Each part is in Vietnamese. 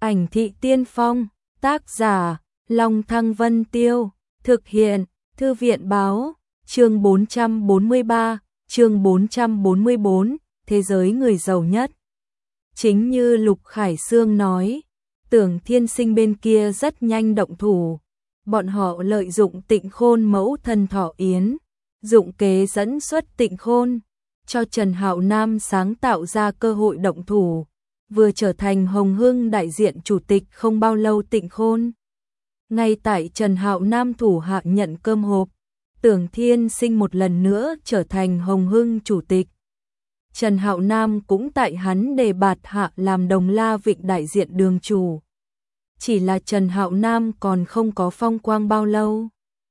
Ảnh thị tiên phong, tác giả, Long Thăng Vân Tiêu, thực hiện, Thư viện báo, chương 443, chương 444, thế giới người giàu nhất. Chính như Lục Khải Sương nói, Tưởng Thiên Sinh bên kia rất nhanh động thủ. Bọn họ lợi dụng Tịnh Khôn mẫu thân Thọ Yến, dụng kế dẫn xuất Tịnh Khôn, cho Trần Hạo Nam sáng tạo ra cơ hội động thủ. Vừa trở thành Hồng Hưng đại diện chủ tịch không bao lâu Tịnh Khôn. Ngay tại Trần Hạo Nam thủ hạ nhận cơm hộp, Tưởng Thiên Sinh một lần nữa trở thành Hồng Hưng chủ tịch. Trần Hạo Nam cũng tại hắn đề bạt hạ làm Đồng La Vịnh đại diện đường chủ. Chỉ là Trần Hạo Nam còn không có phong quang bao lâu.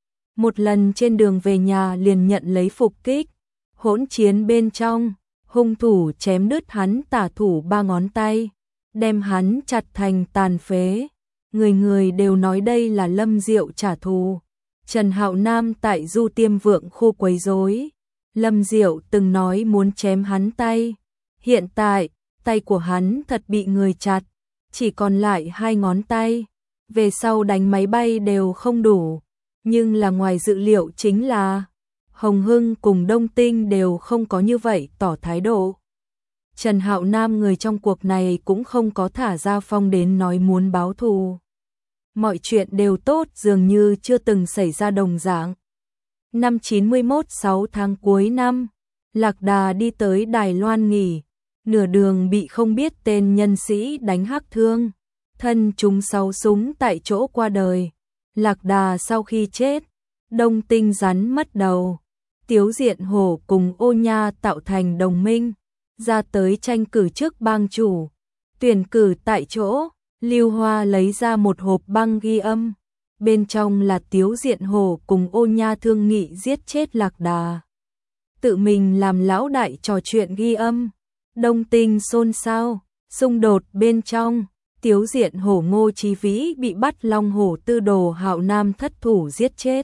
Một lần trên đường về nhà liền nhận lấy phục kích, hỗn chiến bên trong, hung thủ chém đứt hắn tả thủ 3 ngón tay, đem hắn chặt thành tàn phế. Người người đều nói đây là Lâm Diệu trả thù. Trần Hạo Nam tại Du Tiêm Vượng khu quấy rối. Lâm Diệu từng nói muốn chém hắn tay. Hiện tại, tay của hắn thật bị người chặt, chỉ còn lại 2 ngón tay. Về sau đánh máy bay đều không đủ. Nhưng là ngoài dự liệu chính là Hồng Hưng cùng Đông Tinh đều không có như vậy tỏ thái độ. Trần Hạo Nam người trong cuộc này cũng không có thả ra phong đến nói muốn báo thù. Mọi chuyện đều tốt dường như chưa từng xảy ra đồng dạng. Năm 91 6 tháng cuối năm, Lạc Đà đi tới Đài Loan nghỉ, nửa đường bị không biết tên nhân sĩ đánh hắc thương, thân trúng 6 súng tại chỗ qua đời. Lạc Đà sau khi chết, Đông Tinh rắn mất đầu. Tiếu Diện Hổ cùng Ô Nha tạo thành đồng minh, ra tới tranh cử chức bang chủ. Tuyển cử tại chỗ, Lưu Hoa lấy ra một hộp băng ghi âm. Bên trong là Tiếu Diện Hổ cùng Ô Nha thương nghị giết chết Lạc Đà. Tự mình làm lão đại trò chuyện ghi âm. Đông Tinh xôn xao, xung đột bên trong. Tiếu Diện Hổ Ngô Chí Vĩ bị bắt Long Hổ Tư Đồ Hạo Nam thất thủ giết chết.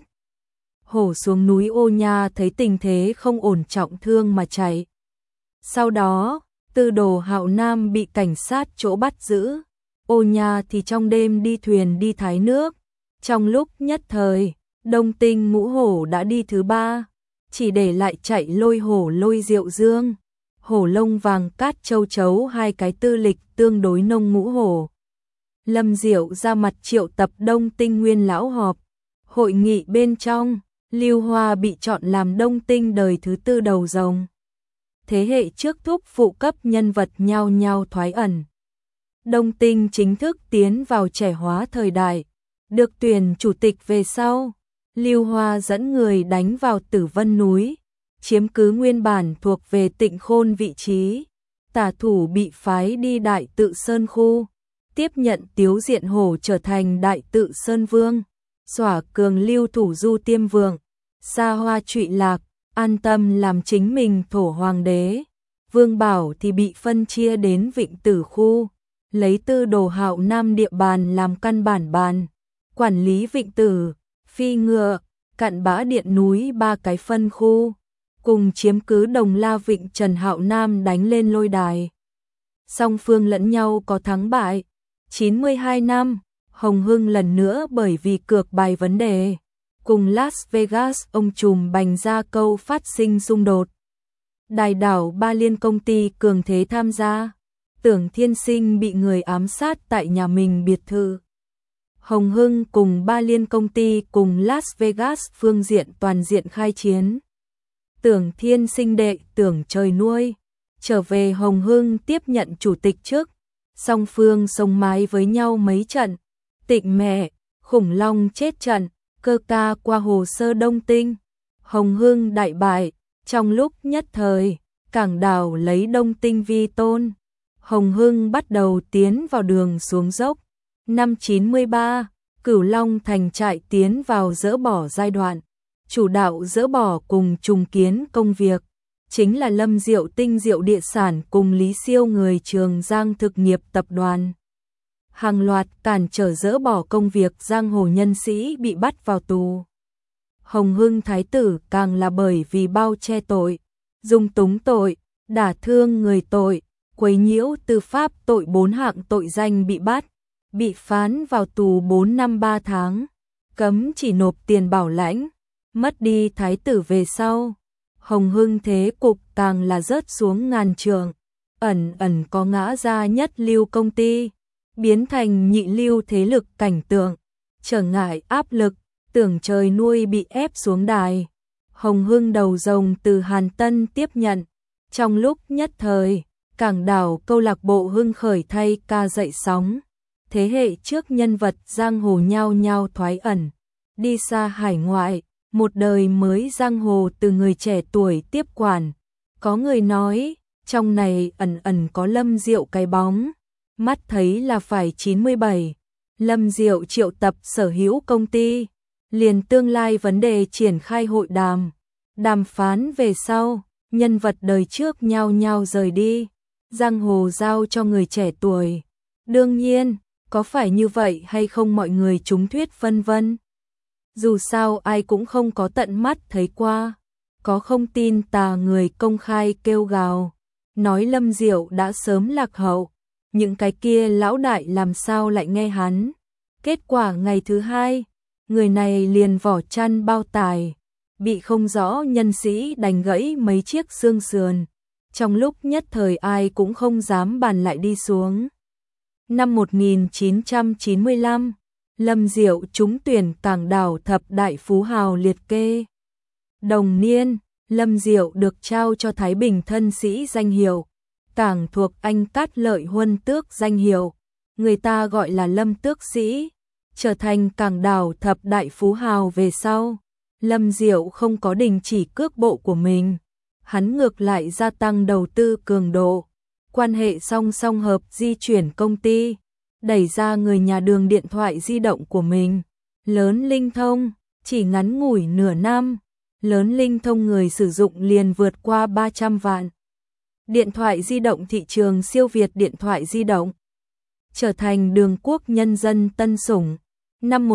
Hổ xuống núi Ô Nha thấy tình thế không ổn trọng thương mà chạy. Sau đó, Tư Đồ Hạo Nam bị cảnh sát chỗ bắt giữ. Ô Nha thì trong đêm đi thuyền đi thái nước. Trong lúc nhất thời, Đông Tinh Ngũ Hổ đã đi thứ 3, chỉ để lại chạy Lôi Hổ Lôi Diệu Dương. Hổ Lông Vàng Cát Châu Chấu 2 cái tư lịch tương đối nông Ngũ Hổ. Lâm Diệu ra mặt triệu tập Đông Tinh nguyên lão họp. Hội nghị bên trong, Lưu Hoa bị chọn làm Đông Tinh đời thứ 4 đầu rồng. Thế hệ trước thúc phụ cấp nhân vật nhao nhao thoái ẩn. Đông Tinh chính thức tiến vào trẻ hóa thời đại. Được tuyển chủ tịch về sau, Lưu Hoa dẫn người đánh vào Tử Vân núi, chiếm cứ nguyên bản thuộc về Tịnh Khôn vị trí. Tả thủ bị phái đi Đại Tự Sơn khu, tiếp nhận Tiếu Diện Hổ trở thành Đại Tự Sơn Vương, xỏa cường lưu thủ Du Tiêm Vượng, xa hoa trụy lạc, an tâm làm chính mình thổ hoàng đế. Vương Bảo thì bị phân chia đến Vịnh Tử khu, lấy Tư Đồ Hạo Nam địa bàn làm căn bản bàn, quản lý Vịnh Tử, Phi Ngựa, Cặn Bã Điện núi 3 cái phân khu, cùng chiếm cứ Đồng La Vịnh. Trần Hạo Nam đánh lên lôi đài. Song phương lẫn nhau có thắng bại. 92 năm, Hồng Hưng lần nữa bởi vì cược bài vấn đề, cùng Las Vegas ông trùm Bành Gia Câu phát sinh xung đột. Đài đảo Ba Liên công ty cường thế tham gia. Tưởng Thiên Sinh bị người ám sát tại nhà mình biệt thự. Hồng Hưng cùng Ba Liên công ty cùng Las Vegas phương diện toàn diện khai chiến. Tưởng Thiên Sinh đệ Tưởng Trời nuôi trở về Hồng Hưng tiếp nhận chủ tịch chức. Song phương sông mái với nhau mấy trận. Tịnh mẹ, khủng long chết trận, cơ ca qua hồ sơ Đông Tinh. Hồng Hưng đại bại, trong lúc nhất thời, cảng đảo lấy Đông Tinh vi tôn. Hồng Hưng bắt đầu tiến vào đường xuống dốc. Năm 93, Cửu Long thành trại tiến vào dỡ bỏ giai đoạn. Chủ đạo dỡ bỏ cùng trùng kiến công việc chính là Lâm Diệu Tinh Diệu Địa Sản cùng Lý Siêu người Trường Giang thực nghiệp tập đoàn. Hàng loạt cản trở dỡ bỏ công việc giang hồ nhân sĩ bị bắt vào tù. Hồng Hưng thái tử càng là bởi vì bao che tội, dung túng tội, đả thương người tội, quấy nhiễu tư pháp tội 4 hạng tội danh bị bắt. bị phán vào tù 4 năm 3 tháng, cấm chỉ nộp tiền bảo lãnh, mất đi thái tử về sau. Hồng Hưng thế cục càng là rớt xuống ngàn trượng, ẩn ẩn có ngã ra nhất lưu công ty, biến thành nhị lưu thế lực cảnh tượng, trở ngại áp lực, tưởng trời nuôi bị ép xuống đài. Hồng Hưng đầu rồng từ Hàn Tân tiếp nhận, trong lúc nhất thời, cảng đảo câu lạc bộ hưng khởi thay ca dậy sóng. Thế hệ trước nhân vật giang hồ nhao nhao thoái ẩn, đi xa hải ngoại, một đời mới giang hồ từ người trẻ tuổi tiếp quản. Có người nói, trong này ẩn ẩn có Lâm Diệu cái bóng, mắt thấy là phải 97. Lâm Diệu triệu tập sở hữu công ty, liền tương lai vấn đề triển khai hội đàm. Đàm phán về sau, nhân vật đời trước nhao nhao rời đi, giang hồ giao cho người trẻ tuổi. Đương nhiên, có phải như vậy hay không mọi người trúng thuyết phân vân. Dù sao ai cũng không có tận mắt thấy qua, có không tin tà người công khai kêu gào, nói Lâm Diệu đã sớm lạc hậu, những cái kia lão đại làm sao lại nghe hắn. Kết quả ngày thứ hai, người này liền vỏ chăn bao tải, bị không rõ nhân sĩ đánh gãy mấy chiếc xương sườn. Trong lúc nhất thời ai cũng không dám bàn lại đi xuống. Năm 1995, Lâm Diệu trúng tuyển cảng đảo thập đại phú hào liệt kê. Đồng niên, Lâm Diệu được trao cho Thái Bình thân sĩ danh hiệu, cảng thuộc Anh Cát Lợi Huân tước danh hiệu, người ta gọi là Lâm tước sĩ, trở thành cảng đảo thập đại phú hào về sau. Lâm Diệu không có đình chỉ cước bộ của mình, hắn ngược lại gia tăng đầu tư cường độ, quan hệ song song hợp di chuyển công ty, đẩy ra người nhà đường điện thoại di động của mình. Lớn Linh Thông, chỉ ngắn ngủi nửa năm, Lớn Linh Thông người sử dụng liền vượt qua 300 vạn. Điện thoại di động thị trường siêu việt điện thoại di động, trở thành Đường Quốc nhân dân tân sủng. Năm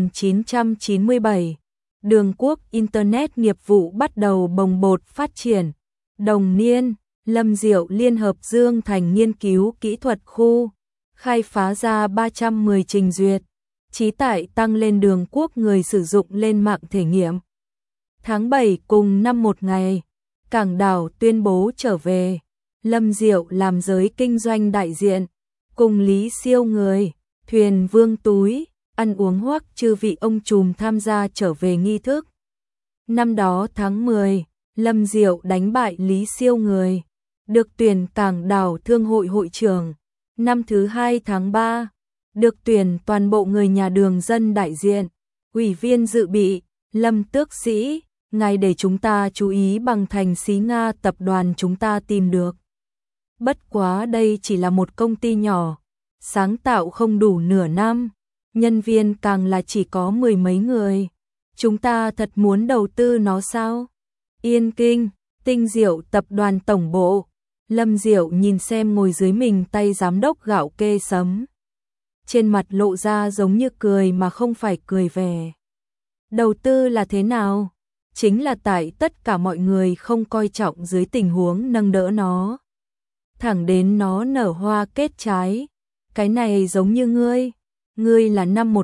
1997, Đường Quốc Internet nghiệp vụ bắt đầu bồng bột phát triển. Đồng niên, Lâm Diệu liên hợp Dương Thành nghiên cứu kỹ thuật khu, khai phá ra 310 trình duyệt, trí tải tăng lên Đường Quốc người sử dụng lên mạng thể nghiệm. Tháng 7 cùng năm một ngày, cảng đảo tuyên bố trở về, Lâm Diệu làm giới kinh doanh đại diện, cùng Lý Siêu người, thuyền Vương Túi, ăn uống hoắc chư vị ông trùm tham gia trở về nghi thức. Năm đó tháng 10, Lâm Diệu đánh bại Lý Siêu người, được tuyển cảng đảo thương hội hội trưởng. Năm thứ 2 tháng 3, được tuyển toàn bộ người nhà đường dân đại diện, ủy viên dự bị, Lâm tước sĩ, ngài để chúng ta chú ý bằng thành xí Nga tập đoàn chúng ta tìm được. Bất quá đây chỉ là một công ty nhỏ, sáng tạo không đủ nửa năm, nhân viên càng là chỉ có 10 mấy người. Chúng ta thật muốn đầu tư nó sao? Yên Kinh, Tinh Diệu tập đoàn tổng bộ. Lâm Diệu nhìn xem ngồi dưới mình tay giám đốc gạo kê sấm. Trên mặt lộ ra giống như cười mà không phải cười vẻ. Đầu tư là thế nào? Chính là tại tất cả mọi người không coi trọng dưới tình huống nâng đỡ nó. Thẳng đến nó nở hoa kết trái. Cái này giống như ngươi là năm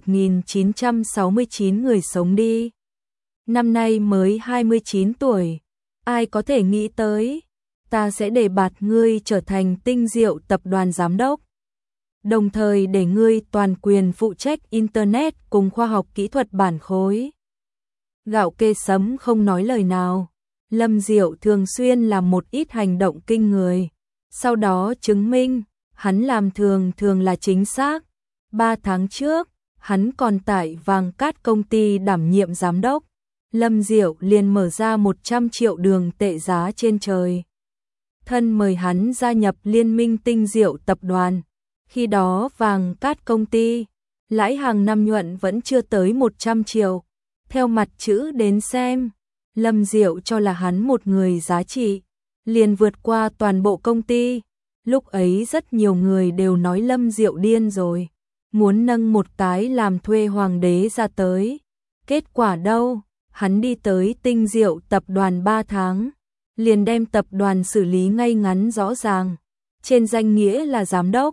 1969 người sống đi. Năm nay mới 29 tuổi, ai có thể nghĩ tới, ta sẽ đề bạt ngươi trở thành Tinh Diệu tập đoàn giám đốc. Đồng thời để ngươi toàn quyền phụ trách Internet cùng khoa học kỹ thuật bản khối. Gạo kê sấm không nói lời nào, Lâm Diệu thường xuyên làm một ít hành động kinh người. Sau đó chứng minh, hắn làm thường là chính xác. 3 tháng trước, hắn còn tại Vàng Cát công ty đảm nhiệm giám đốc. Lâm Diệu liền mở ra 100 triệu đường tệ giá trên trời. Thân mời hắn gia nhập Liên minh Tinh Diệu tập đoàn. Khi đó Vàng Cát công ty, lãi hàng năm nhuận vẫn chưa tới 100 triệu. Theo mặt chữ đến xem, Lâm Diệu cho là hắn một người giá trị, liền vượt qua toàn bộ công ty. Lúc ấy rất nhiều người đều nói Lâm Diệu điên rồi, muốn nâng một cái làm thuê hoàng đế ra tới. Kết quả đâu, hắn đi tới Tinh Diệu tập đoàn 3 tháng, liền đem tập đoàn xử lý ngay ngắn rõ ràng. Trên danh nghĩa là giám đốc,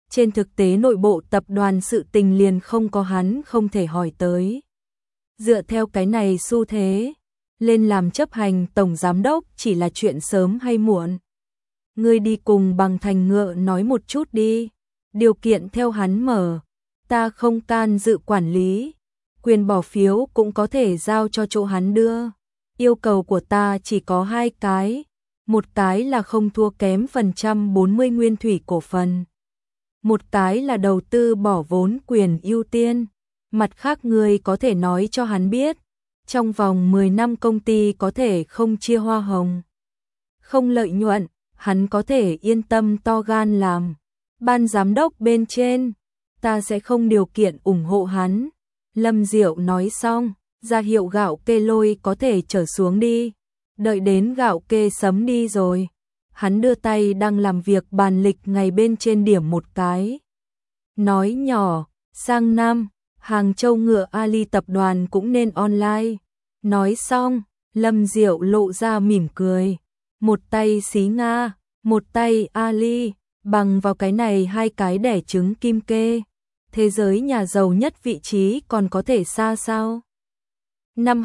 Trên thực tế nội bộ tập đoàn sự tình liền không có hắn không thể hỏi tới. Dựa theo cái này xu thế, lên làm chấp hành tổng giám đốc chỉ là chuyện sớm hay muộn. Ngươi đi cùng Bằng Thành Ngựa nói một chút đi, điều kiện theo hắn mở, ta không can dự quản lý, quyền bỏ phiếu cũng có thể giao cho chỗ hắn đưa. Yêu cầu của ta chỉ có 2 cái, một cái là không thua kém phần trăm 40 nguyên thủy cổ phần. Một cái là đầu tư bỏ vốn quyền ưu tiên, mặt khác người có thể nói cho hắn biết, trong vòng 10 năm công ty có thể không chia hoa hồng, không lợi nhuận, hắn có thể yên tâm to gan làm. Ban giám đốc bên trên, ta sẽ không điều kiện ủng hộ hắn. Lâm Diệu nói xong, ra hiệu gạo kê lôi có thể trở xuống đi. Đợi đến gạo kê sấm đi rồi, hắn đưa tay đang làm việc bàn lịch ngày bên trên điểm một cái. Nói nhỏ, sang năm, Hàng Châu Ngựa Ali tập đoàn cũng nên online. Nói xong, Lâm Diệu lộ ra mỉm cười. Một tay xí Nga, một tay Ali, bằng vào cái này 2 cái đẻ trứng kim kê. Thế giới nhà giàu nhất vị trí còn có thể xa sao? Năm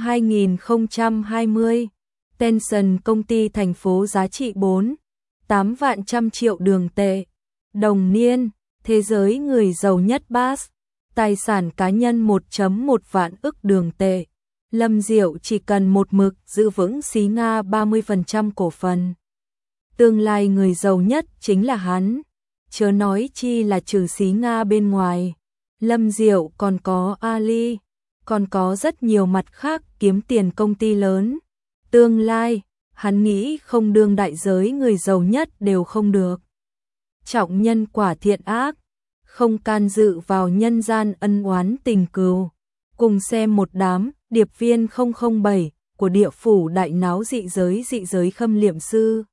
2020, Tencent công ty thành phố giá trị 4,8 vạn trăm triệu đường tệ. Đồng niên, thế giới người giàu nhất BAS, tài sản cá nhân 1,1 vạn ức đường tệ. Lâm Diệu chỉ cần một mực giữ vững xí Nga 30% cổ phần. Tương lai người giàu nhất chính là hắn, chớ nói chi là trừ xí Nga bên ngoài. Lâm Diệu còn có Ali, còn có rất nhiều mặt khác kiếm tiền công ty lớn. Tương lai, hắn nghĩ không đương đại giới người giàu nhất đều không được. Trọng nhân quả thiện ác, không can dự vào nhân gian ân oán tình cừu. Cùng xem một đám điệp viên 007 của địa phủ đại náo dị giới khâm liệm sư.